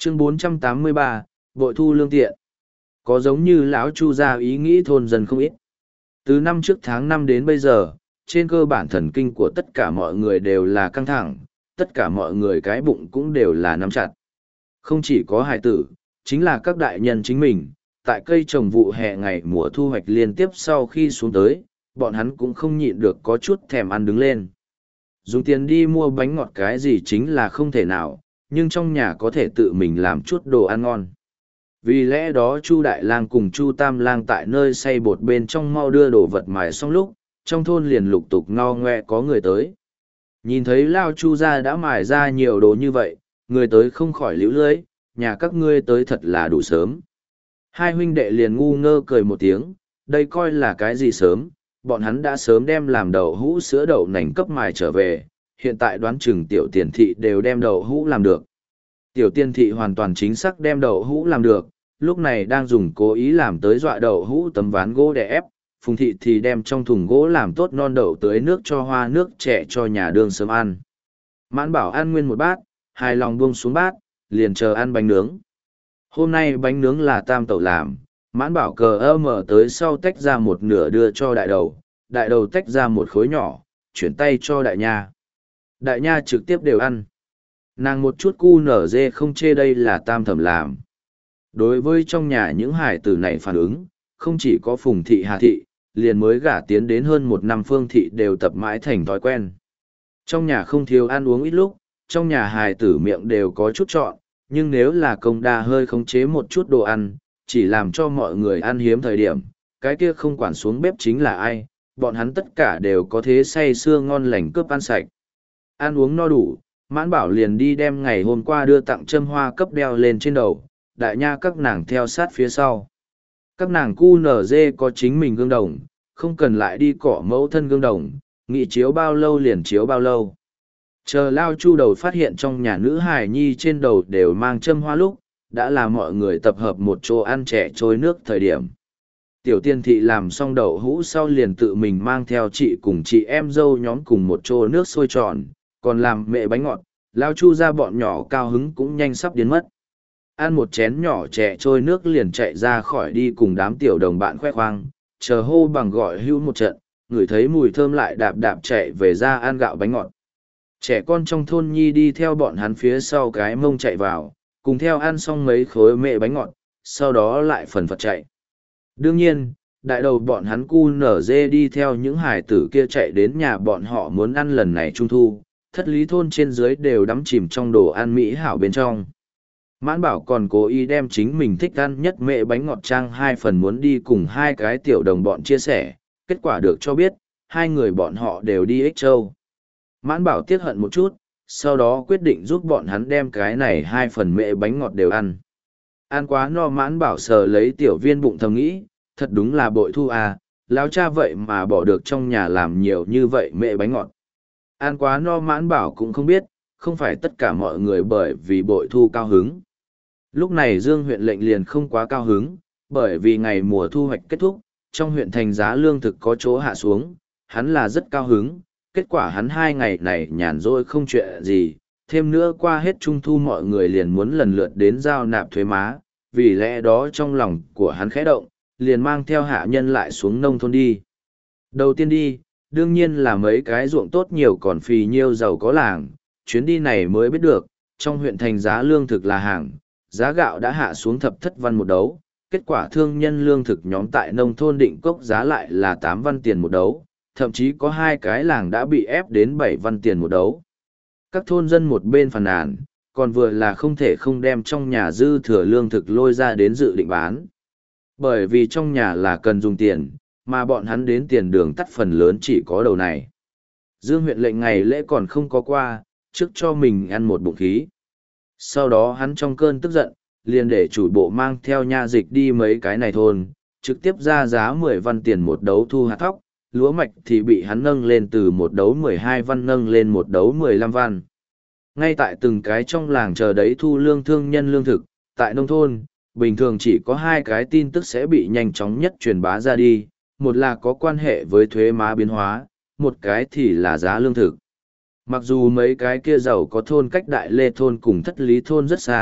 Chương 483, bội thu lương tiện. Có giống như lão Chu gia ý nghĩ thôn dân không ít. Từ năm trước tháng 5 đến bây giờ, trên cơ bản thần kinh của tất cả mọi người đều là căng thẳng, tất cả mọi người cái bụng cũng đều là nắm chặt. Không chỉ có hài tử, chính là các đại nhân chính mình, tại cây trồng vụ hè ngày mùa thu hoạch liên tiếp sau khi xuống tới, bọn hắn cũng không nhịn được có chút thèm ăn đứng lên. Dùng tiền đi mua bánh ngọt cái gì chính là không thể nào, nhưng trong nhà có thể tự mình làm chút đồ ăn ngon. Vì lẽ đó Chu Đại Lang cùng Chu Tam Lang tại nơi xay bột bên trong mau đưa đồ vật mài xong lúc, trong thôn liền lục tục ngao ngoe có người tới. Nhìn thấy Lao Chu gia đã mài ra nhiều đồ như vậy, người tới không khỏi liễu lưỡi, nhà các ngươi tới thật là đủ sớm. Hai huynh đệ liền ngu ngơ cười một tiếng, đây coi là cái gì sớm, bọn hắn đã sớm đem làm đậu hũ sữa đậu nành cấp mài trở về, hiện tại đoán chừng tiểu tiền thị đều đem đậu hũ làm được. Tiểu tiền thị hoàn toàn chính xác đem đậu hũ làm được, lúc này đang dùng cố ý làm tới dọa đậu hũ tấm ván gỗ để ép, Phùng thị thì đem trong thùng gỗ làm tốt non đậu tưới nước cho hoa nước trẻ cho nhà đường sớm ăn. Mãn Bảo ăn nguyên một bát, hài lòng buông xuống bát, liền chờ ăn bánh nướng. Hôm nay bánh nướng là Tam Tẩu làm, Mãn Bảo mở tới sau tách ra một nửa đưa cho đại đầu tách ra một khối nhỏ, chuyển tay cho đại nha. Đại nha trực tiếp đều ăn. Nàng một chút cu nở dê không chê đây là Tam Thẩm làm. Đối với trong nhà những hải tử này phản ứng, không chỉ có Phùng thị Hà thị, liền mới gả tiến đến hơn một năm Phương thị đều tập mãi thành thói quen. Trong nhà không thiếu ăn uống ít lúc, trong nhà hài tử miệng đều có chút chọn, nhưng nếu là công đa hơi khống chế một chút đồ ăn, chỉ làm cho mọi người ăn hiếm thời điểm, cái kia không quản xuống bếp chính là ai, bọn hắn tất cả đều có thế say sưa ngon lành cướp ăn sạch. Ăn uống no đủ, Mãn Bảo liền đi đem ngày hôm qua đưa tặng châm hoa cấp đeo lên trên đầu, đại nha các nàng theo sát phía sau. Các nàng cu nở dê có chính mình gương đồng, không cần lại đi cọ mẫu thân gương đồng, nghị chiếu bao lâu liền chiếu bao lâu. Chờ Lao Chu đầu phát hiện trong nhà nữ hài nhi trên đầu đều mang châm hoa lúc, đã là mọi người tập hợp một chỗ ăn trẻ trôi nước thời điểm. Tiểu tiên thị làm xong đậu hũ sau liền tự mình mang theo chị cùng chị em dâu nhóm cùng một chỗ nước sôi tròn, còn làm mẹ bánh ngọt, Lao Chu ra bọn nhỏ cao hứng cũng nhanh sắp biến mất. Ăn một chén nhỏ trẻ trôi nước liền chạy ra khỏi đi cùng đám tiểu đồng bạn khoe khoang, chờ hô bằng gọi hữu một trận, ngửi thấy mùi thơm lại đạp đạp chạy về ra ăn gạo bánh ngọt. Trẻ con trong thôn nhi đi theo bọn hắn phía sau cái mông chạy vào, cùng theo ăn xong mấy khối mẹ bánh ngọt, sau đó lại phần phật chạy. Đương nhiên, đại đầu bọn hắn cu nở dê đi theo những hải tử kia chạy đến nhà bọn họ muốn ăn lần này trung thu, thất lý thôn trên dưới đều đắm chìm trong đồ ăn mỹ hảo bên trong. Mãn Bảo còn cố ý đem chính mình thích ăn nhất mẹ bánh ngọt trang hai phần muốn đi cùng hai cái tiểu đồng bọn chia sẻ, kết quả được cho biết, hai người bọn họ đều đi Ích Châu. Mãn Bảo tiếc hận một chút, sau đó quyết định giúp bọn hắn đem cái này hai phần mẹ bánh ngọt đều ăn. Ăn quá no Mãn Bảo sờ lấy tiểu viên bụng thầm nghĩ, thật đúng là bội thu à, lão cha vậy mà bỏ được trong nhà làm nhiều như vậy mẹ bánh ngọt. Ăn quá no Mãn Bảo cũng không biết, không phải tất cả mọi người bởi vì bội thu cao hứng. Lúc này Dương huyện lệnh liền không quá cao hứng, bởi vì ngày mùa thu hoạch kết thúc, trong huyện thành giá lương thực có chỗ hạ xuống, hắn là rất cao hứng, kết quả hắn 2 ngày này nhàn rỗi không chuyện gì, thêm nữa qua hết trung thu mọi người liền muốn lần lượt đến giao nạp thuế má, vì lẽ đó trong lòng của hắn khẽ động, liền mang theo hạ nhân lại xuống nông thôn đi. Đầu tiên đi, đương nhiên là mấy cái ruộng tốt nhiều còn phì nhiêu giàu có làng, chuyến đi này mới biết được, trong huyện thành giá lương thực là hàng, giá gạo đã hạ xuống thập thất văn một đấu, kết quả thương nhân lương thực nhóm tại nông thôn định cốc giá lại là 8 văn tiền một đấu, thậm chí có 2 cái làng đã bị ép đến 7 văn tiền một đấu. Các thôn dân một bên phàn nàn, còn vừa là không thể không đem trong nhà dư thừa lương thực lôi ra đến dự định bán. Bởi vì trong nhà là cần dùng tiền, mà bọn hắn đến tiền đường tắt phần lớn chỉ có đầu này. Dương huyện lệnh ngày lễ còn không có qua, trước cho mình ăn một bụng khí. Sau đó hắn trong cơn tức giận, liền để chủ bộ mang theo nha dịch đi mấy cái này thôn, trực tiếp ra giá 10 văn tiền một đấu thu hạt thóc, lúa mạch thì bị hắn nâng lên từ một đấu 12 văn nâng lên một đấu 15 văn. Ngay tại từng cái trong làng chờ đấy thu lương thương nhân lương thực, tại nông thôn, bình thường chỉ có 2 cái tin tức sẽ bị nhanh chóng nhất truyền bá ra đi, một là có quan hệ với thuế má biến hóa, một cái thì là giá lương thực. Mặc dù mấy cái kia giàu có thôn cách Đại Lê thôn cùng Thất Lý thôn rất xa,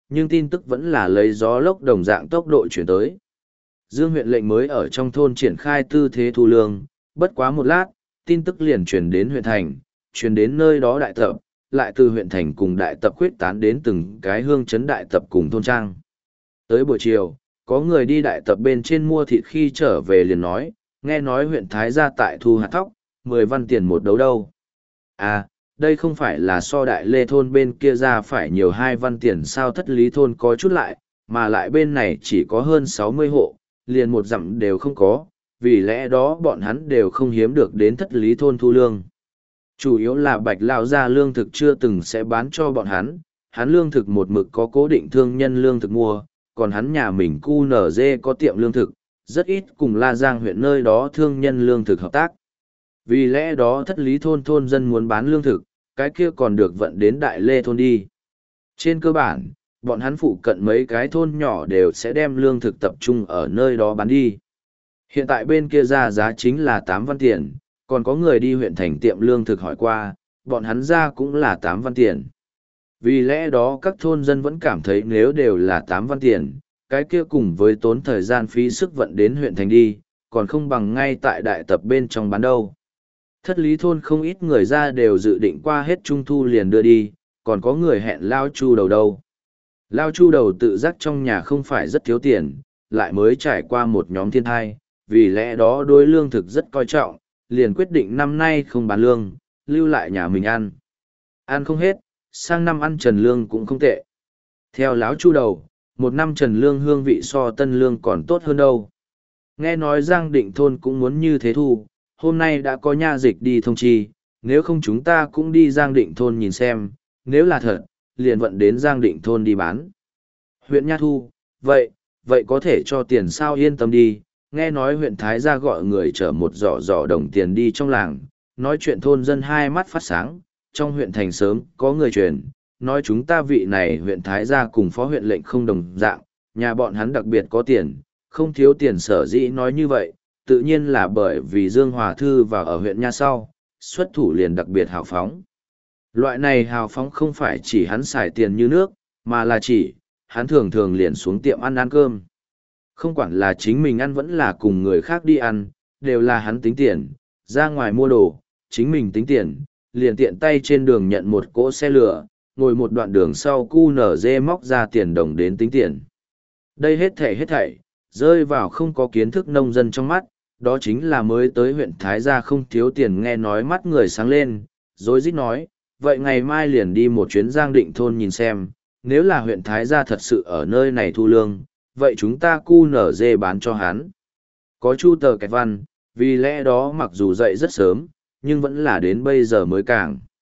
nhưng tin tức vẫn là lấy gió lốc đồng dạng tốc độ chuyển tới. Dương huyện lệnh mới ở trong thôn triển khai tư thế thu lương, bất quá một lát, tin tức liền truyền đến huyện thành, truyền đến nơi đó đại tập, lại từ huyện thành cùng đại tập khuyết tán đến từng cái hương chấn đại tập cùng thôn trang. Tới buổi chiều, có người đi đại tập bên trên mua thịt khi trở về liền nói, nghe nói huyện Thái gia tại thu hạt thóc, 10 văn tiền một đấu đâu. À, đây không phải là so đại lê thôn bên kia ra phải nhiều 2 văn tiền sao thất lý thôn có chút lại, mà lại bên này chỉ có hơn 60 hộ, liền một dặm đều không có, vì lẽ đó bọn hắn đều không hiếm được đến thất lý thôn thu lương. Chủ yếu là Bạch Lão gia lương thực chưa từng sẽ bán cho bọn hắn lương thực một mực có cố định thương nhân lương thực mua, còn hắn nhà mình QNZ có tiệm lương thực, rất ít cùng La Giang huyện nơi đó thương nhân lương thực hợp tác. Vì lẽ đó thất lý thôn thôn dân muốn bán lương thực, cái kia còn được vận đến Đại Lê thôn đi. Trên cơ bản, bọn hắn phụ cận mấy cái thôn nhỏ đều sẽ đem lương thực tập trung ở nơi đó bán đi. Hiện tại bên kia ra giá chính là 8 văn tiền, còn có người đi huyện thành tiệm lương thực hỏi qua, bọn hắn ra cũng là 8 văn tiền. Vì lẽ đó các thôn dân vẫn cảm thấy nếu đều là 8 văn tiền, cái kia cùng với tốn thời gian phí sức vận đến huyện thành đi, còn không bằng ngay tại đại tập bên trong bán đâu. Thất lý thôn không ít người ra đều dự định qua hết trung thu liền đưa đi, còn có người hẹn Lao Chu đầu đâu. Lao Chu đầu tự giác trong nhà không phải rất thiếu tiền, lại mới trải qua một nhóm thiên thai, vì lẽ đó đối lương thực rất coi trọng, liền quyết định năm nay không bán lương, lưu lại nhà mình ăn. Ăn không hết, sang năm ăn trần lương cũng không tệ. Theo Lão Chu đầu, một năm trần lương hương vị so tân lương còn tốt hơn đâu. Nghe nói Giang Định thôn cũng muốn như thế thu, hôm nay đã có nha dịch đi thông chi, nếu không chúng ta cũng đi Giang Định thôn nhìn xem, nếu là thật, liền vận đến Giang Định thôn đi bán. Huyện Nha Thu, vậy có thể cho tiền sao yên tâm đi, nghe nói huyện Thái gia gọi người chở một giỏ đồng tiền đi trong làng, nói chuyện thôn dân hai mắt phát sáng, trong huyện thành sớm có người truyền, nói chúng ta vị này huyện Thái gia cùng phó huyện lệnh không đồng dạng, nhà bọn hắn đặc biệt có tiền, không thiếu tiền sở dĩ nói như vậy, tự nhiên là bởi vì Dương Hòa Thư vào ở huyện Nha sau, xuất thủ liền đặc biệt hào phóng. Loại này hào phóng không phải chỉ hắn xài tiền như nước, mà là chỉ, hắn thường thường liền xuống tiệm ăn cơm. Không quản là chính mình ăn vẫn là cùng người khác đi ăn, đều là hắn tính tiền, ra ngoài mua đồ, chính mình tính tiền, liền tiện tay trên đường nhận một cỗ xe lửa, ngồi một đoạn đường sau QNZ móc ra tiền đồng đến tính tiền. Đây hết thảy, rơi vào không có kiến thức nông dân trong mắt, đó chính là mới tới huyện Thái Gia không thiếu tiền nghe nói mắt người sáng lên, rồi rít nói, vậy ngày mai liền đi một chuyến Giang Định thôn nhìn xem, nếu là huyện Thái Gia thật sự ở nơi này thu lương, vậy chúng ta QNZ bán cho hắn. Có chu tờ kẹt văn, vì lẽ đó mặc dù dậy rất sớm, nhưng vẫn là đến bây giờ mới càng.